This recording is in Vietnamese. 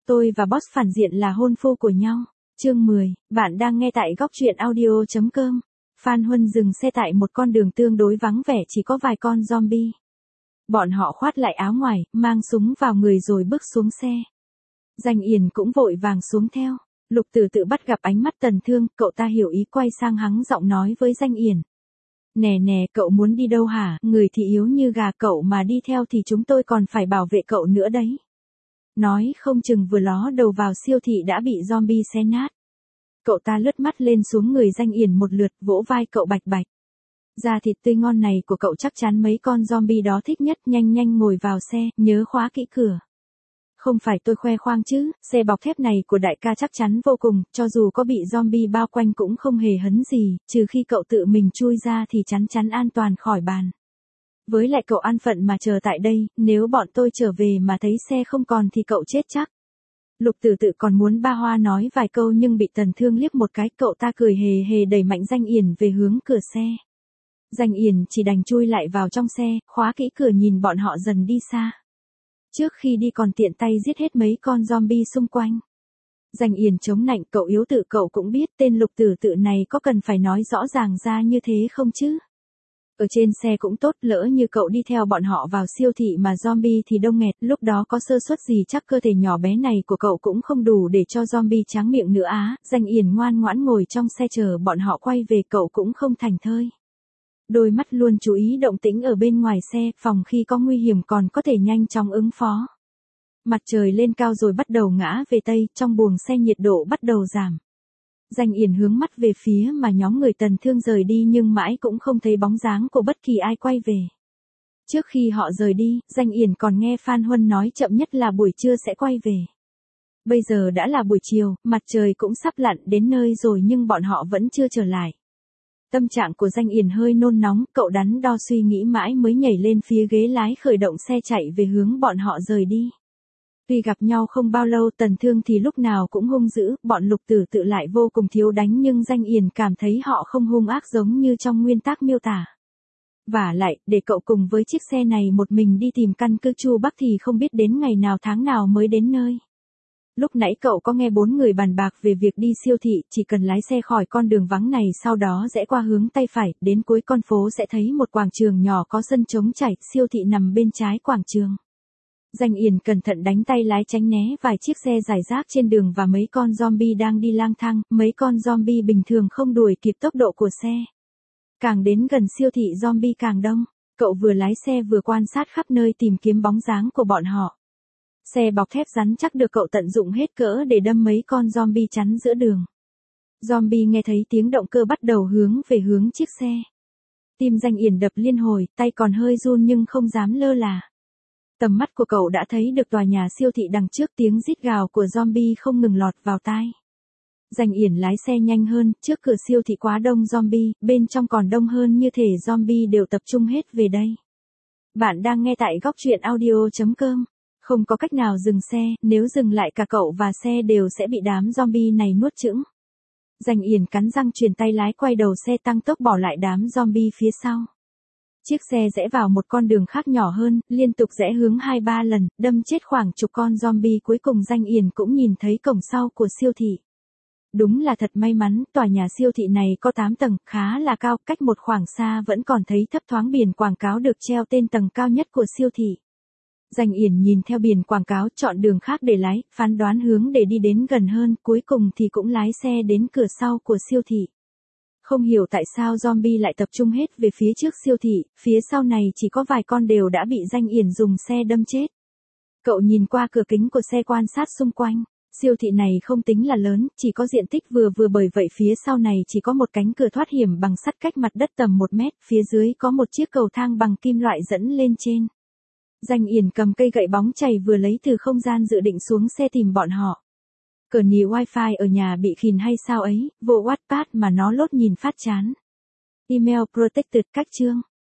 Tôi và boss phản diện là hôn phu của nhau. Chương 10, bạn đang nghe tại góc truyện audio.com. Phan Huân dừng xe tại một con đường tương đối vắng vẻ chỉ có vài con zombie. Bọn họ khoát lại áo ngoài, mang súng vào người rồi bước xuống xe. Danh Yển cũng vội vàng xuống theo. Lục Tử tự bắt gặp ánh mắt Tần Thương, cậu ta hiểu ý quay sang hắng giọng nói với Danh Yển. Nè, cậu muốn đi đâu hả, người thì yếu như gà, cậu mà đi theo thì chúng tôi còn phải bảo vệ cậu nữa đấy. Nói không chừng vừa ló đầu vào siêu thị đã bị zombie xé nát. Cậu ta lướt mắt lên xuống người Danh Yển một lượt, vỗ vai cậu bạch bạch. Da thịt tươi ngon này của cậu chắc chắn mấy con zombie đó thích nhất, nhanh ngồi vào xe, nhớ khóa kỹ cửa. Không phải tôi khoe khoang chứ, xe bọc thép này của đại ca chắc chắn vô cùng, cho dù có bị zombie bao quanh cũng không hề hấn gì, trừ khi cậu tự mình chui ra thì chắn an toàn khỏi bàn. Với lại cậu an phận mà chờ tại đây, nếu bọn tôi trở về mà thấy xe không còn thì cậu chết chắc. Lục Tử tự còn muốn ba hoa nói vài câu nhưng bị Tần Thương liếc một cái, cậu ta cười hề đẩy mạnh Danh Yển về hướng cửa xe. Danh Yển chỉ đành chui lại vào trong xe, khóa kỹ cửa nhìn bọn họ dần đi xa. Trước khi đi còn tiện tay giết hết mấy con zombie xung quanh. Danh Yển chống nạnh, cậu yếu tự cậu cũng biết tên Lục Tử tự này có cần phải nói rõ ràng ra như thế không chứ? Ở trên xe cũng tốt, lỡ như cậu đi theo bọn họ vào siêu thị mà zombie thì đông nghẹt, lúc đó có sơ suất gì chắc cơ thể nhỏ bé này của cậu cũng không đủ để cho zombie tráng miệng nữa á. Danh Yển ngoan ngoãn ngồi trong xe chờ bọn họ quay về, cậu cũng không thành thơi. Đôi mắt luôn chú ý động tĩnh ở bên ngoài xe, phòng khi có nguy hiểm còn có thể nhanh chóng ứng phó. Mặt trời lên cao rồi bắt đầu ngã về tây, trong buồng xe nhiệt độ bắt đầu giảm. Danh Yển hướng mắt về phía mà nhóm người Tần Thương rời đi nhưng mãi cũng không thấy bóng dáng của bất kỳ ai quay về. Trước khi họ rời đi, Danh Yển còn nghe Phan Huân nói chậm nhất là buổi trưa sẽ quay về. Bây giờ đã là buổi chiều, mặt trời cũng sắp lặn đến nơi rồi nhưng bọn họ vẫn chưa trở lại. Tâm trạng của Danh Yển hơi nôn nóng, cậu đắn đo suy nghĩ mãi mới nhảy lên phía ghế lái khởi động xe chạy về hướng bọn họ rời đi. Tuy gặp nhau không bao lâu, Tần Thương thì lúc nào cũng hung dữ, bọn Lục Tử tự lại vô cùng thiếu đánh nhưng Danh Yển cảm thấy họ không hung ác giống như trong nguyên tác miêu tả. Vả lại, để cậu cùng với chiếc xe này một mình đi tìm căn cứ Chu Bắc thì không biết đến ngày nào tháng nào mới đến nơi. Lúc nãy cậu có nghe 4 người bàn bạc về việc đi siêu thị, chỉ cần lái xe khỏi con đường vắng này sau đó rẽ qua hướng tay phải, đến cuối con phố sẽ thấy một quảng trường nhỏ có sân trống trải, siêu thị nằm bên trái quảng trường. Danh Yển cẩn thận đánh tay lái tránh né vài chiếc xe rải rác trên đường và mấy con zombie đang đi lang thang, mấy con zombie bình thường không đuổi kịp tốc độ của xe. Càng đến gần siêu thị zombie càng đông, cậu vừa lái xe vừa quan sát khắp nơi tìm kiếm bóng dáng của bọn họ. Xe bọc thép rắn chắc được cậu tận dụng hết cỡ để đâm mấy con zombie chắn giữa đường. Zombie nghe thấy tiếng động cơ bắt đầu hướng về hướng chiếc xe. Tim Danh Yển đập liên hồi, tay còn hơi run nhưng không dám lơ là. Tầm mắt của cậu đã thấy được tòa nhà siêu thị đằng trước, tiếng rít gào của zombie không ngừng lọt vào tai. Danh Yển lái xe nhanh hơn, trước cửa siêu thị quá đông zombie, bên trong còn đông hơn như thể zombie đều tập trung hết về đây. Bạn đang nghe tại góc truyện audio.com. Không có cách nào dừng xe, nếu dừng lại cả cậu và xe đều sẽ bị đám zombie này nuốt chửng. Danh Yển cắn răng chuyền tay lái quay đầu xe tăng tốc bỏ lại đám zombie phía sau. Chiếc xe rẽ vào một con đường khác nhỏ hơn, liên tục rẽ hướng 2-3 lần, đâm chết khoảng chục con zombie, cuối cùng Danh Yển cũng nhìn thấy cổng sau của siêu thị. Đúng là thật may mắn, tòa nhà siêu thị này có 8 tầng, khá là cao, cách một khoảng xa vẫn còn thấy thấp thoáng biển quảng cáo được treo tên tầng cao nhất của siêu thị. Danh Yển nhìn theo biển quảng cáo, chọn đường khác để lái, phán đoán hướng để đi đến gần hơn, cuối cùng thì cũng lái xe đến cửa sau của siêu thị. Không hiểu tại sao zombie lại tập trung hết về phía trước siêu thị, phía sau này chỉ có vài con đều đã bị Danh Yển dùng xe đâm chết. Cậu nhìn qua cửa kính của xe quan sát xung quanh, siêu thị này không tính là lớn, chỉ có diện tích vừa bởi vậy phía sau này chỉ có một cánh cửa thoát hiểm bằng sắt cách mặt đất tầm 1 mét, phía dưới có một chiếc cầu thang bằng kim loại dẫn lên trên. Danh Yển cầm cây gậy bóng chày vừa lấy từ không gian dự định xuống xe tìm bọn họ. Cờ nhì wifi ở nhà bị khìn hay sao ấy, vô Wattpad mà nó lốt nhìn phát chán. Email protected các chương.